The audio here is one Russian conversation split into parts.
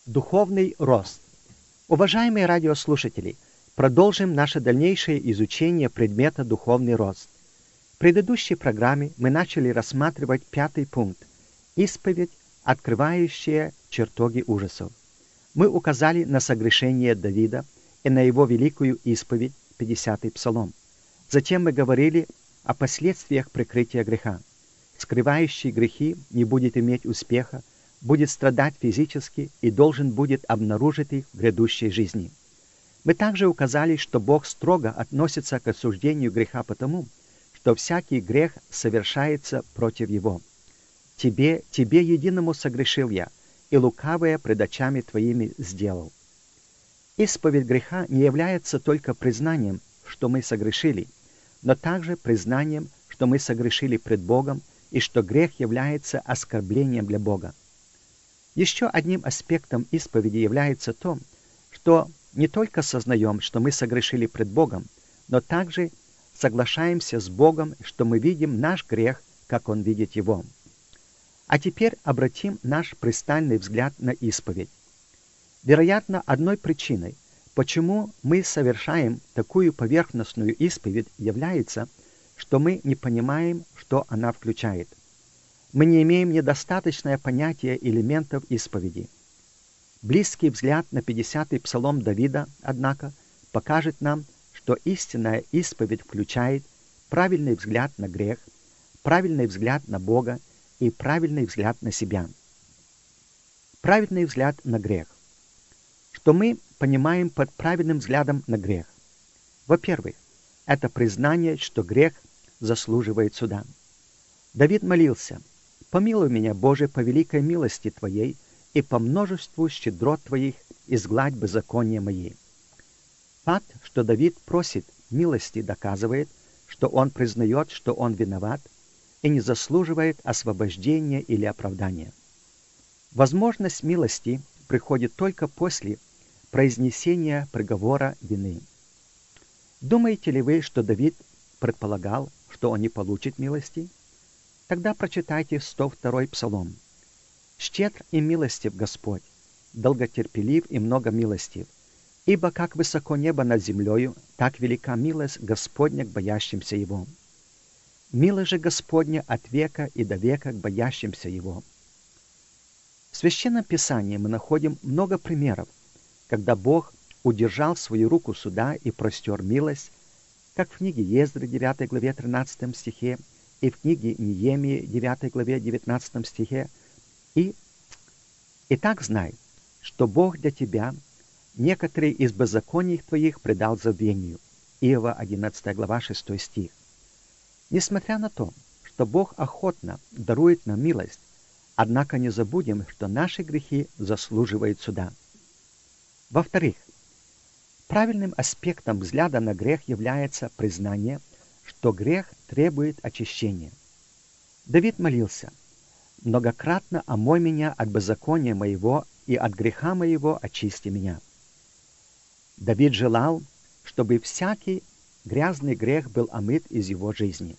Духовный рост. Уважаемые радиослушатели, продолжим наше дальнейшее изучение предмета «Духовный рост». В предыдущей программе мы начали рассматривать 5-й пункт – исповедь, открывающая чертоги ужасов. Мы указали на согрешение Давида и на его великую исповедь, 50-й псалом. Затем мы говорили о последствиях прикрытия греха. Скрывающий грехи не будет иметь успеха, будет страдать физически и должен будет обнаружить их в грядущей жизни. Мы также указали, что Бог строго относится к осуждению греха потому, что всякий грех совершается против Его. Тебе единому согрешил я, и лукавое пред очами Твоими сделал. Исповедь греха не является только признанием, что мы согрешили, но также признанием, что мы согрешили пред Богом и что грех является оскорблением для Бога. Еще одним аспектом исповеди является то, что не только сознаем, что мы согрешили пред Богом, но также соглашаемся с Богом, что мы видим наш грех, как Он видит его. А теперь обратим наш пристальный взгляд на исповедь. Вероятно, одной причиной, почему мы совершаем такую поверхностную исповедь, является, что мы не понимаем, что она включает. Мы не имеем недостаточное понятие элементов исповеди. Близкий взгляд на 50-й псалом Давида, однако, покажет нам, что истинная исповедь включает правильный взгляд на грех, правильный взгляд на Бога и правильный взгляд на себя. Правильный взгляд на грех. Что мы понимаем под правильным взглядом на грех? Во-первых, это признание, что грех заслуживает суда. Давид молился: «Помилуй меня, Боже, по великой милости Твоей, и по множеству щедрот Твоих изгладь беззакония мои». Факт, что Давид просит милости, доказывает, что он признает, что он виноват и не заслуживает освобождения или оправдания. Возможность милости приходит только после произнесения приговора вины. Думаете ли вы, что Давид предполагал, что он не получит милости? Тогда прочитайте 102-й псалом. «Щедр и милостив Господь, долготерпелив и много милостив, ибо как высоко небо над землею, так велика милость Господня к боящимся Его. Милость же Господня от века и до века к боящимся Его». В Священном Писании мы находим много примеров, когда Бог удержал свою руку суда и простер милость, как в книге Ездры, 9 главе 13 стихе, и в книге Неемии, 9 главе 19 стихе. И так знай, что Бог для тебя некоторые из беззаконий твоих предал забвению. Иова, 11 глава, 6 стих. Несмотря на то, что Бог охотно дарует нам милость, однако не забудем, что наши грехи заслуживают суда. Во-вторых, правильным аспектом взгляда на грех является признание, что грех требует очищения. Давид молился: «Многократно омой меня от беззакония моего и от греха моего очисти меня». Давид желал, чтобы всякий грязный грех был омыт из его жизни.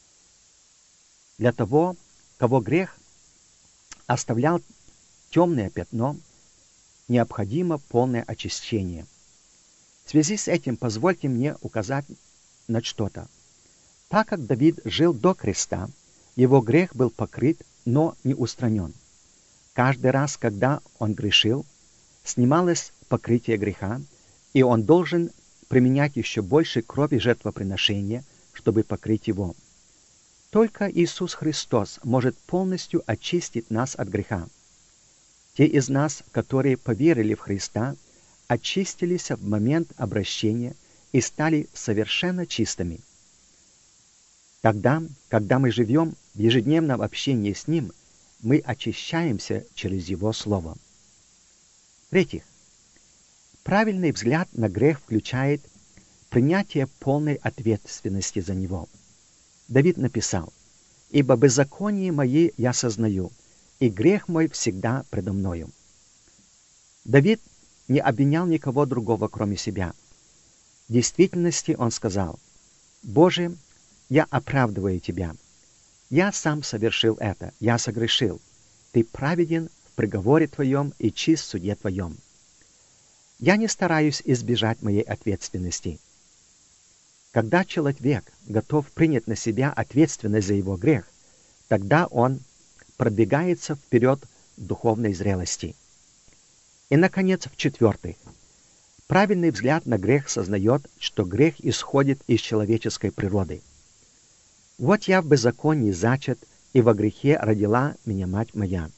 Для того, кого грех оставлял темное пятно, необходимо полное очищение. В связи с этим позвольте мне указать на что-то. Так как Давид жил до креста, его грех был покрыт, но не устранен. Каждый раз, когда он грешил, снималось покрытие греха, и он должен применять еще больше крови жертвоприношения, чтобы покрыть его. Только Иисус Христос может полностью очистить нас от греха. Те из нас, которые поверили в Христа, очистились в момент обращения и стали совершенно чистыми. Тогда, когда мы живем в ежедневном общении с Ним, мы очищаемся через Его Слово. В-третьих, правильный взгляд на грех включает принятие полной ответственности за него. Давид написал: «Ибо беззаконие мои я сознаю, и грех мой всегда предо мною». Давид не обвинял никого другого, кроме себя. В действительности он сказал: «Боже, я оправдываю Тебя. Я сам совершил это, я согрешил. Ты праведен в приговоре Твоем и чист в суде Твоем. Я не стараюсь избежать моей ответственности. Когда человек готов принять на себя ответственность за его грех, тогда он продвигается вперед в духовной зрелости. И, наконец, в-четвертых, правильный взгляд на грех сознает, что грех исходит из человеческой природы. «Вот я в беззаконии зачат, и во грехе родила меня мать моя».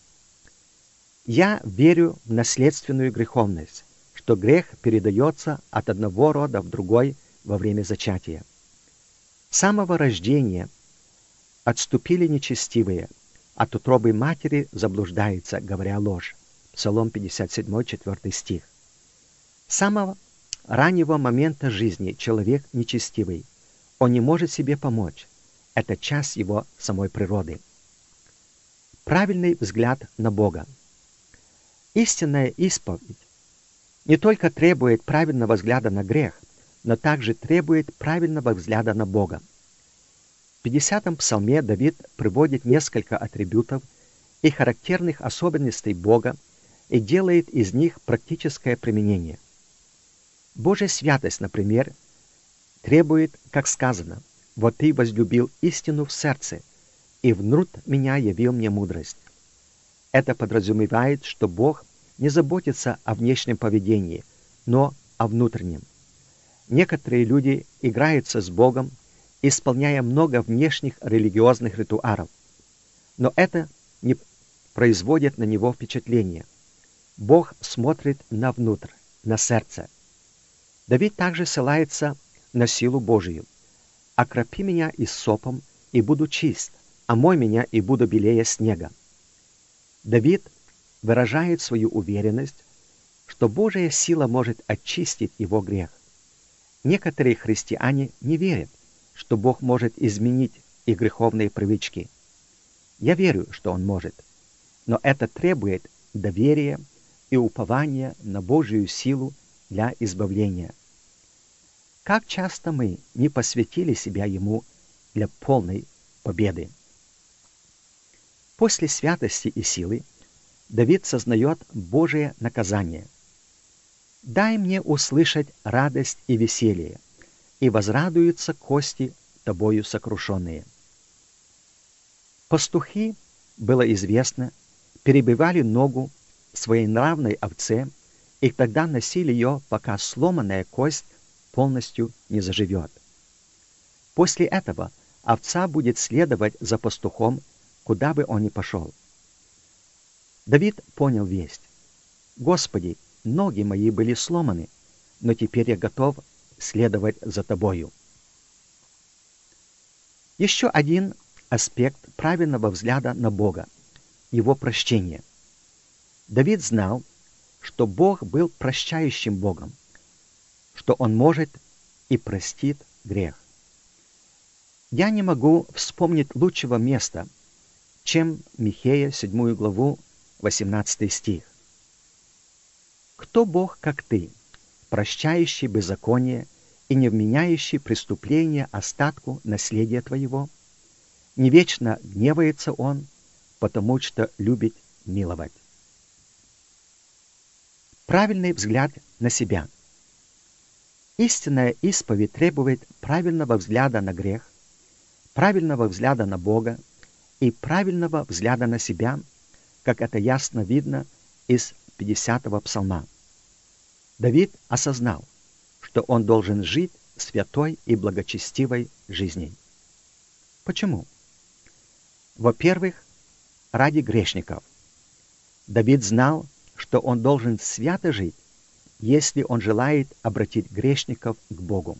Я верю в наследственную греховность, что грех передается от одного рода в другой во время зачатия. С самого рождения отступили нечестивые, от утробы матери заблуждается, говоря ложь. Псалом 57, 4 стих. С самого раннего момента жизни человек нечестивый. Он не может себе помочь. Это часть его самой природы. Правильный взгляд на Бога. Истинная исповедь не только требует правильного взгляда на грех, но также требует правильного взгляда на Бога. В 50-м псалме Давид приводит несколько атрибутов и характерных особенностей Бога и делает из них практическое применение. Божья святость, например, требует, как сказано, «Вот ты возлюбил истину в сердце, и внутрь меня явил мне мудрость». Это подразумевает, что Бог не заботится о внешнем поведении, но о внутреннем. Некоторые люди играются с Богом, исполняя много внешних религиозных ритуалов, но это не производит на него впечатления. Бог смотрит на внутрь, на сердце. Давид также ссылается на силу Божию. «Окропи меня иссопом, и буду чист, омой меня, и буду белее снега». Давид выражает свою уверенность, что Божья сила может очистить его грех. Некоторые христиане не верят, что Бог может изменить их греховные привычки. Я верю, что Он может, но это требует доверия и упования на Божью силу для избавления. Как часто мы не посвятили себя Ему для полной победы? После святости и силы Давид сознает Божие наказание. «Дай мне услышать радость и веселье, и возрадуются кости тобою сокрушенные». Пастухи, было известно, перебивали ногу своей нравной овце, и тогда носили ее, пока сломанная кость полностью не заживет. После этого овца будет следовать за пастухом, куда бы он ни пошел. Давид понял весть. «Господи, ноги мои были сломаны, но теперь я готов следовать за Тобою». Еще один аспект правильного взгляда на Бога – Его прощение. Давид знал, что Бог был прощающим Богом, что Он может и простит грех. Я не могу вспомнить лучшего места, чем Михея, 7 главу, 18 стих. «Кто Бог, как ты, прощающий беззаконие и не вменяющий преступления остатку наследия твоего? Не вечно гневается Он, потому что любит миловать». Правильный взгляд на себя. Истинная исповедь требует правильного взгляда на грех, правильного взгляда на Бога и правильного взгляда на себя, как это ясно видно из 50-го псалма. Давид осознал, что он должен жить святой и благочестивой жизнью. Почему? Во-первых, ради грешников. Давид знал, что он должен свято жить, если он желает обратить грешников к Богу.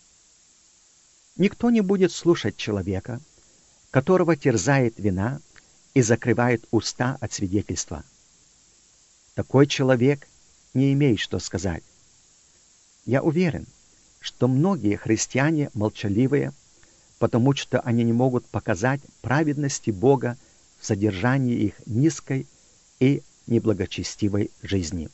Никто не будет слушать человека, которого терзает вина и закрывает уста от свидетельства. Такой человек не имеет что сказать. Я уверен, что многие христиане молчаливые, потому что они не могут показать праведности Бога в содержании их низкой и неблагочестивой жизни.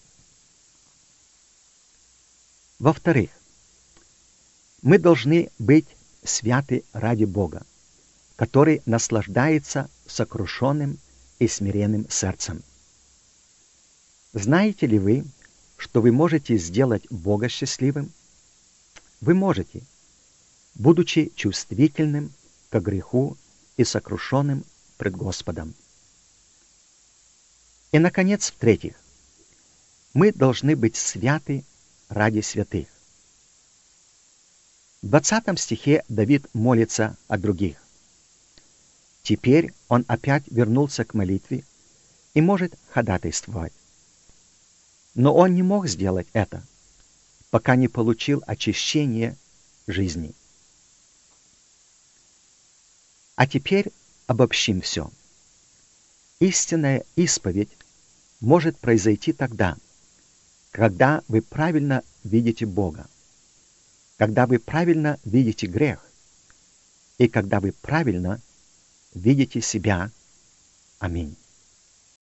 Во-вторых, мы должны быть святы ради Бога, который наслаждается сокрушенным и смиренным сердцем. Знаете ли вы, что вы можете сделать Бога счастливым? Вы можете, будучи чувствительным к греху и сокрушенным пред Господом. И, наконец, в-третьих, мы должны быть святы ради святых. В 20 стихе Давид молится о других. Теперь он опять вернулся к молитве и может ходатайствовать. Но он не мог сделать это, пока не получил очищение жизни. А теперь обобщим все. Истинная исповедь может произойти тогда, когда вы правильно видите Бога, когда вы правильно видите грех и когда вы правильно видите себя. Аминь.